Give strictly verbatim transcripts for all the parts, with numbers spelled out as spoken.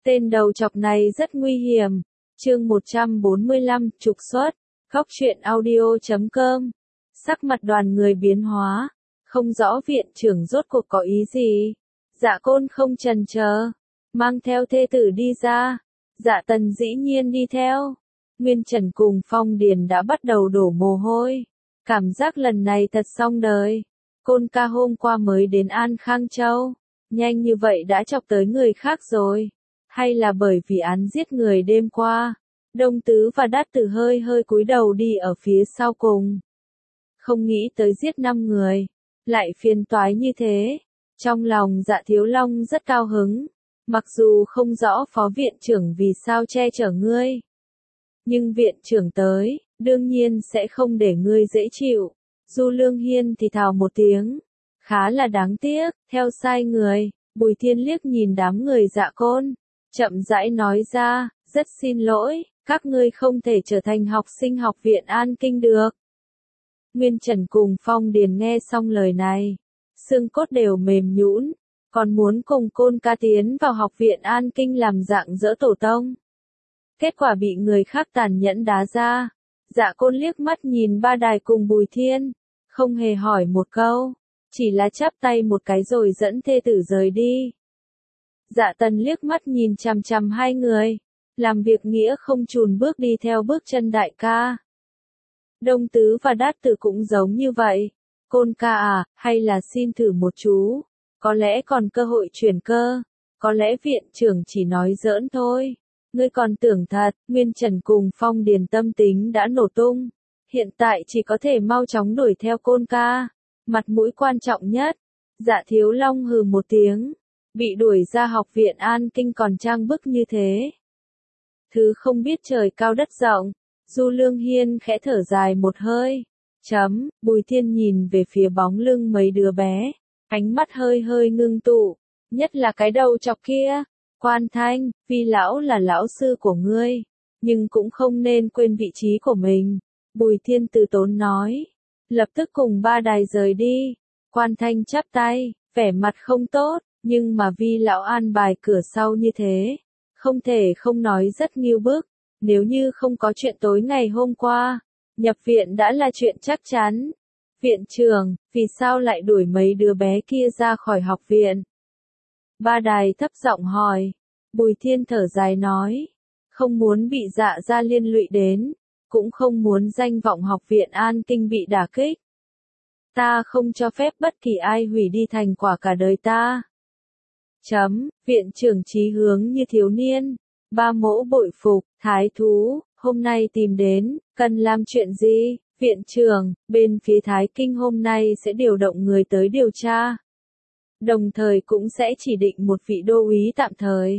Tên đầu chọc này rất nguy hiểm. Chương một trăm bốn mươi lăm, trục xuất. Góc truyện audio chấm com. Sắc mặt đoàn người biến hóa, không rõ viện trưởng rốt cuộc có ý gì. Dạ Côn không chần chờ, mang theo thê tử đi ra. Dạ Tần dĩ nhiên đi theo. Nguyên Trần cùng Phong Điền đã bắt đầu đổ mồ hôi. Cảm giác lần này thật xong đời. Côn ca hôm qua mới đến An Khang Châu. Nhanh như vậy đã chọc tới người khác rồi. Hay là bởi vì án giết người đêm qua. Đông Tứ và Đát Tử hơi hơi cúi đầu đi ở phía sau cùng. Không nghĩ tới giết năm người. Lại phiền toái như thế. Trong lòng Dạ Thiếu Long rất cao hứng. Mặc dù không rõ phó viện trưởng vì sao che chở ngươi. Nhưng viện trưởng tới, đương nhiên sẽ không để ngươi dễ chịu. Du Lương Hiên thì thào một tiếng. Khá là đáng tiếc, theo sai người. Bùi Thiên liếc nhìn đám người Dạ Côn. Chậm rãi nói ra, rất xin lỗi, các ngươi không thể trở thành học sinh học viện An Kinh được. Nguyên Trần cùng Phong Điền nghe xong lời này. Xương cốt đều mềm nhũn, còn muốn cùng Côn ca tiến vào học viện An Kinh làm dạng dỡ tổ tông. Kết quả bị người khác tàn nhẫn đá ra. Dạ Côn liếc mắt nhìn Ba Đài cùng Bùi Thiên, không hề hỏi một câu, chỉ là chắp tay một cái rồi dẫn thê tử rời đi. Dạ Tần liếc mắt nhìn chằm chằm hai người, làm việc nghĩa không chùn bước đi theo bước chân đại ca. Đông Tứ và Đát Tử cũng giống như vậy. Côn ca à, hay là xin thử một chú, có lẽ còn cơ hội chuyển cơ, có lẽ viện trưởng chỉ nói giỡn thôi. Ngươi còn tưởng thật. Nguyên Trần cùng Phong Điền tâm tính đã nổ tung. Hiện tại chỉ có thể mau chóng đuổi theo Côn ca. Mặt mũi quan trọng nhất. Dạ Thiếu Long hừ một tiếng. Bị đuổi ra học viện An Kinh còn trang bức như thế. Thứ không biết trời cao đất rộng. Du Lương Hiên khẽ thở dài một hơi. Chấm, Bùi Thiên nhìn về phía bóng lưng mấy đứa bé. Ánh mắt hơi hơi ngưng tụ. Nhất là cái đầu chọc kia. Quan Thanh, vì lão là lão sư của ngươi, nhưng cũng không nên quên vị trí của mình. Bùi Thiên từ tốn nói. Lập tức cùng Ba Đài rời đi. Quan Thanh chắp tay, vẻ mặt không tốt, nhưng mà vì lão an bài cửa sau như thế, không thể không nói rất nghiêu bức. Nếu như không có chuyện tối ngày hôm qua, nhập viện đã là chuyện chắc chắn. Viện trưởng, vì sao lại đuổi mấy đứa bé kia ra khỏi học viện? Ba Đài thấp giọng hỏi. Bùi Thiên thở dài nói. Không muốn bị Dạ gia liên lụy đến, cũng không muốn danh vọng học viện An Kinh bị đả kích. Ta không cho phép bất kỳ ai hủy đi thành quả cả đời ta. Chấm, viện trưởng chí hướng như thiếu niên. Ba mỗ bội phục. Thái thú, hôm nay tìm đến, cần làm chuyện gì? Viện trưởng, bên phía Thái Kinh hôm nay sẽ điều động người tới điều tra. Đồng thời cũng sẽ chỉ định một vị đô úy tạm thời.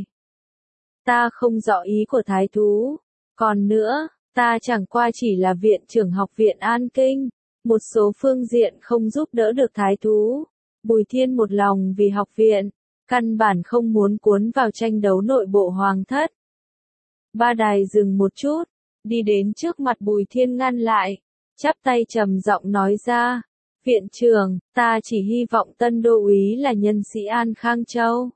Ta không rõ ý của Thái thú. Còn nữa, ta chẳng qua chỉ là viện trưởng học viện An Kinh. Một số phương diện không giúp đỡ được Thái thú. Bùi Thiên một lòng vì học viện, căn bản không muốn cuốn vào tranh đấu nội bộ hoàng thất. Ba Đài dừng một chút, đi đến trước mặt Bùi Thiên ngăn lại, chắp tay trầm giọng nói ra. Viện trưởng, ta chỉ hy vọng tân đô úy là nhân sĩ An Khang Châu.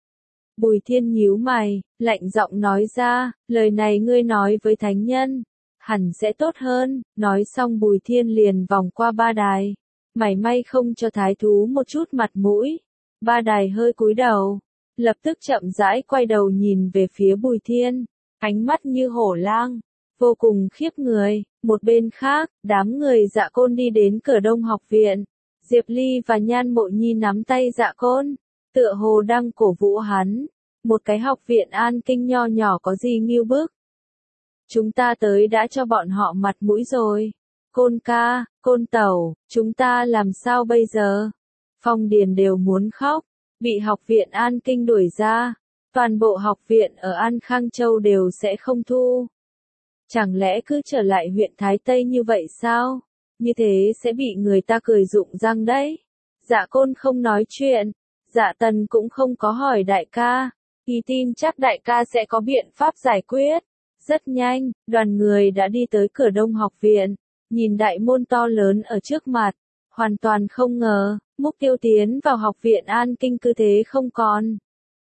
Bùi Thiên nhíu mày, lạnh giọng nói ra, lời này ngươi nói với thánh nhân, hẳn sẽ tốt hơn. Nói xong Bùi Thiên liền vòng qua Ba Đài, mảy may không cho thái thú một chút mặt mũi. Ba Đài hơi cúi đầu, lập tức chậm rãi quay đầu nhìn về phía Bùi Thiên, ánh mắt như hổ lang, vô cùng khiếp người. Một bên khác, đám người Dạ Côn đi đến cửa đông học viện. Diệp Ly và Nhan Mộ Nhi nắm tay Dạ Côn, tựa hồ đang cổ vũ hắn. Một cái học viện An Kinh nho nhỏ có gì nghiêu bức. Chúng ta tới đã cho bọn họ mặt mũi rồi. Côn ca, Côn tẩu, chúng ta làm sao bây giờ? Phong Điền đều muốn khóc, bị học viện An Kinh đuổi ra. Toàn bộ học viện ở An Khang Châu đều sẽ không thu. Chẳng lẽ cứ trở lại huyện Thái Tây như vậy sao? Như thế sẽ bị người ta cười rụng răng đấy. Dạ Côn không nói chuyện. Dạ Tần cũng không có hỏi đại ca. Y tin chắc đại ca sẽ có biện pháp giải quyết. Rất nhanh, đoàn người đã đi tới cửa đông học viện. Nhìn đại môn to lớn ở trước mặt. Hoàn toàn không ngờ, mục tiêu tiến vào học viện An Kinh cứ thế không còn.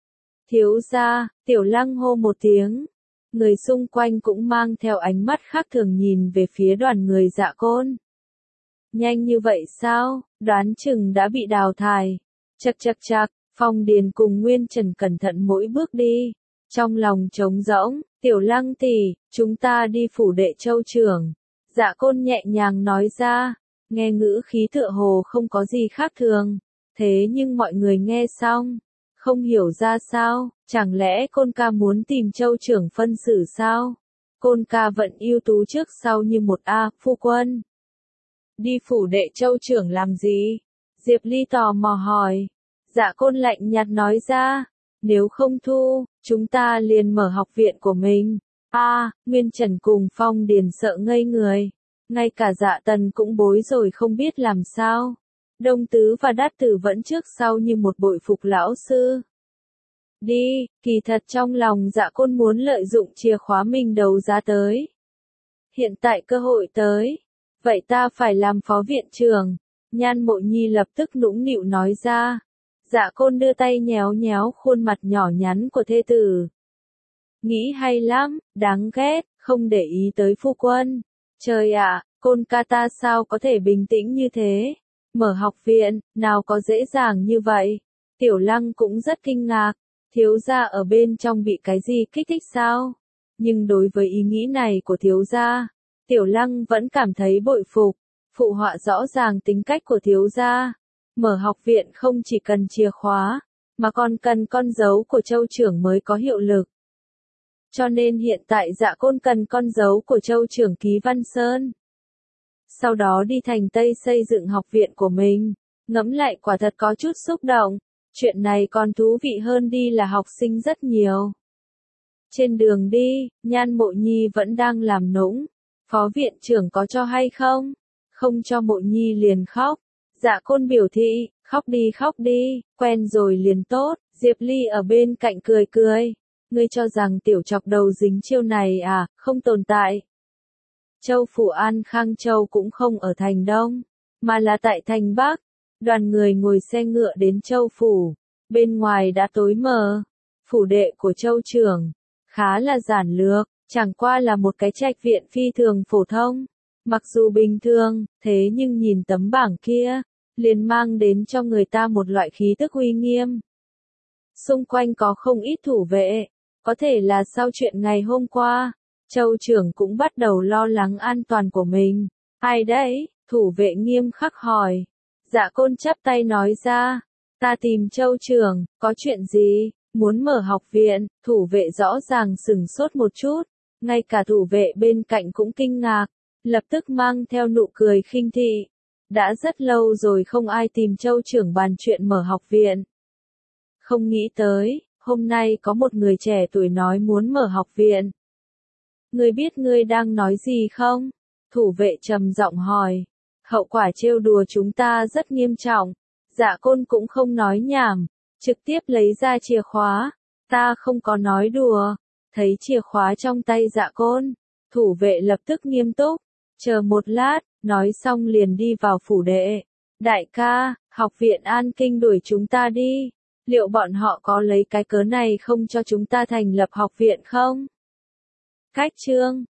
Thiếu gia, Tiểu Lăng hô một tiếng. Người xung quanh cũng mang theo ánh mắt khác thường nhìn về phía đoàn người Dạ Côn. Nhanh như vậy sao, đoán chừng đã bị đào thải. Chậc chậc chậc, Phong Điền cùng Nguyên Trần cẩn thận mỗi bước đi. Trong lòng trống rỗng, Tiểu Lăng tỷ, chúng ta đi phủ đệ Châu trưởng. Dạ Côn nhẹ nhàng nói ra, nghe ngữ khí tựa hồ không có gì khác thường. Thế nhưng mọi người nghe xong, không hiểu ra sao, chẳng lẽ Côn ca muốn tìm Châu trưởng phân xử sao? Côn ca vẫn ưu tú trước sau như một A, phu quân. Đi phủ đệ Châu trưởng làm gì? Diệp Ly tò mò hỏi. Dạ Côn lạnh nhạt nói ra, nếu không thu, chúng ta liền mở học viện của mình. A, à, Nguyên Trần cùng Phong Điền sợ ngây người. Ngay cả Dạ Tần cũng bối rồi không biết làm sao. Đông Tứ và Đát Tử vẫn trước sau như một bội phục lão sư. Đi, kỳ thật trong lòng Dạ Côn muốn lợi dụng chìa khóa mình đấu giá tới. Hiện tại cơ hội tới. Vậy ta phải làm phó viện trưởng. Nhan Mộ Nhi lập tức nũng nịu nói ra. Dạ Côn đưa tay nhéo nhéo khuôn mặt nhỏ nhắn của thê tử. Nghĩ hay lắm, đáng ghét, không để ý tới phu quân. Trời ạ, Côn ca ta sao có thể bình tĩnh như thế? Mở học viện, nào có dễ dàng như vậy? Tiểu Lăng cũng rất kinh ngạc. Thiếu gia ở bên trong bị cái gì kích thích sao? Nhưng đối với ý nghĩ này của thiếu gia, Tiểu Lăng vẫn cảm thấy bội phục. Phụ họa rõ ràng tính cách của thiếu gia. Mở học viện không chỉ cần chìa khóa, mà còn cần con dấu của Châu trưởng mới có hiệu lực. Cho nên hiện tại Dạ Côn cần con dấu của Châu trưởng ký Văn Sơn. Sau đó đi thành Tây xây dựng học viện của mình. Ngẫm lại quả thật có chút xúc động. Chuyện này còn thú vị hơn đi là học sinh rất nhiều. Trên đường đi, Nhan Mộ Nhi vẫn đang làm nũng. Phó viện trưởng có cho hay không? Không cho Mộ Nhi liền khóc. Dạ Côn biểu thị, khóc đi khóc đi, quen rồi liền tốt. Diệp Ly ở bên cạnh cười cười. Ngươi cho rằng tiểu chọc đầu dính chiêu này à, không tồn tại. Châu phủ An Khang Châu cũng không ở thành Đông, mà là tại thành Bắc. Đoàn người ngồi xe ngựa đến Châu phủ. Bên ngoài đã tối mờ. Phủ đệ của Châu trưởng khá là giản lược, chẳng qua là một cái trạch viện phi thường phổ thông. Mặc dù bình thường, thế nhưng nhìn tấm bảng kia, liền mang đến cho người ta một loại khí tức uy nghiêm. Xung quanh có không ít thủ vệ, có thể là sau chuyện ngày hôm qua, Châu trưởng cũng bắt đầu lo lắng an toàn của mình. Ai đấy? Thủ vệ nghiêm khắc hỏi. Dạ Côn chắp tay nói ra, ta tìm Châu trưởng, có chuyện gì? Muốn mở học viện. Thủ vệ rõ ràng sửng sốt một chút, ngay cả thủ vệ bên cạnh cũng kinh ngạc, lập tức mang theo nụ cười khinh thị. Đã rất lâu rồi không ai tìm Châu trưởng bàn chuyện mở học viện. Không nghĩ tới, hôm nay có một người trẻ tuổi nói muốn mở học viện. Ngươi biết ngươi đang nói gì không? Thủ vệ trầm giọng hỏi. Hậu quả trêu đùa chúng ta rất nghiêm trọng. Dạ Côn cũng không nói nhảm, trực tiếp lấy ra chìa khóa. Ta không có nói đùa. Thấy chìa khóa trong tay Dạ Côn, thủ vệ lập tức nghiêm túc. Chờ một lát, nói xong liền đi vào phủ đệ. Đại ca, học viện An Kinh đuổi chúng ta đi. Liệu bọn họ có lấy cái cớ này không cho chúng ta thành lập học viện không? Cách chương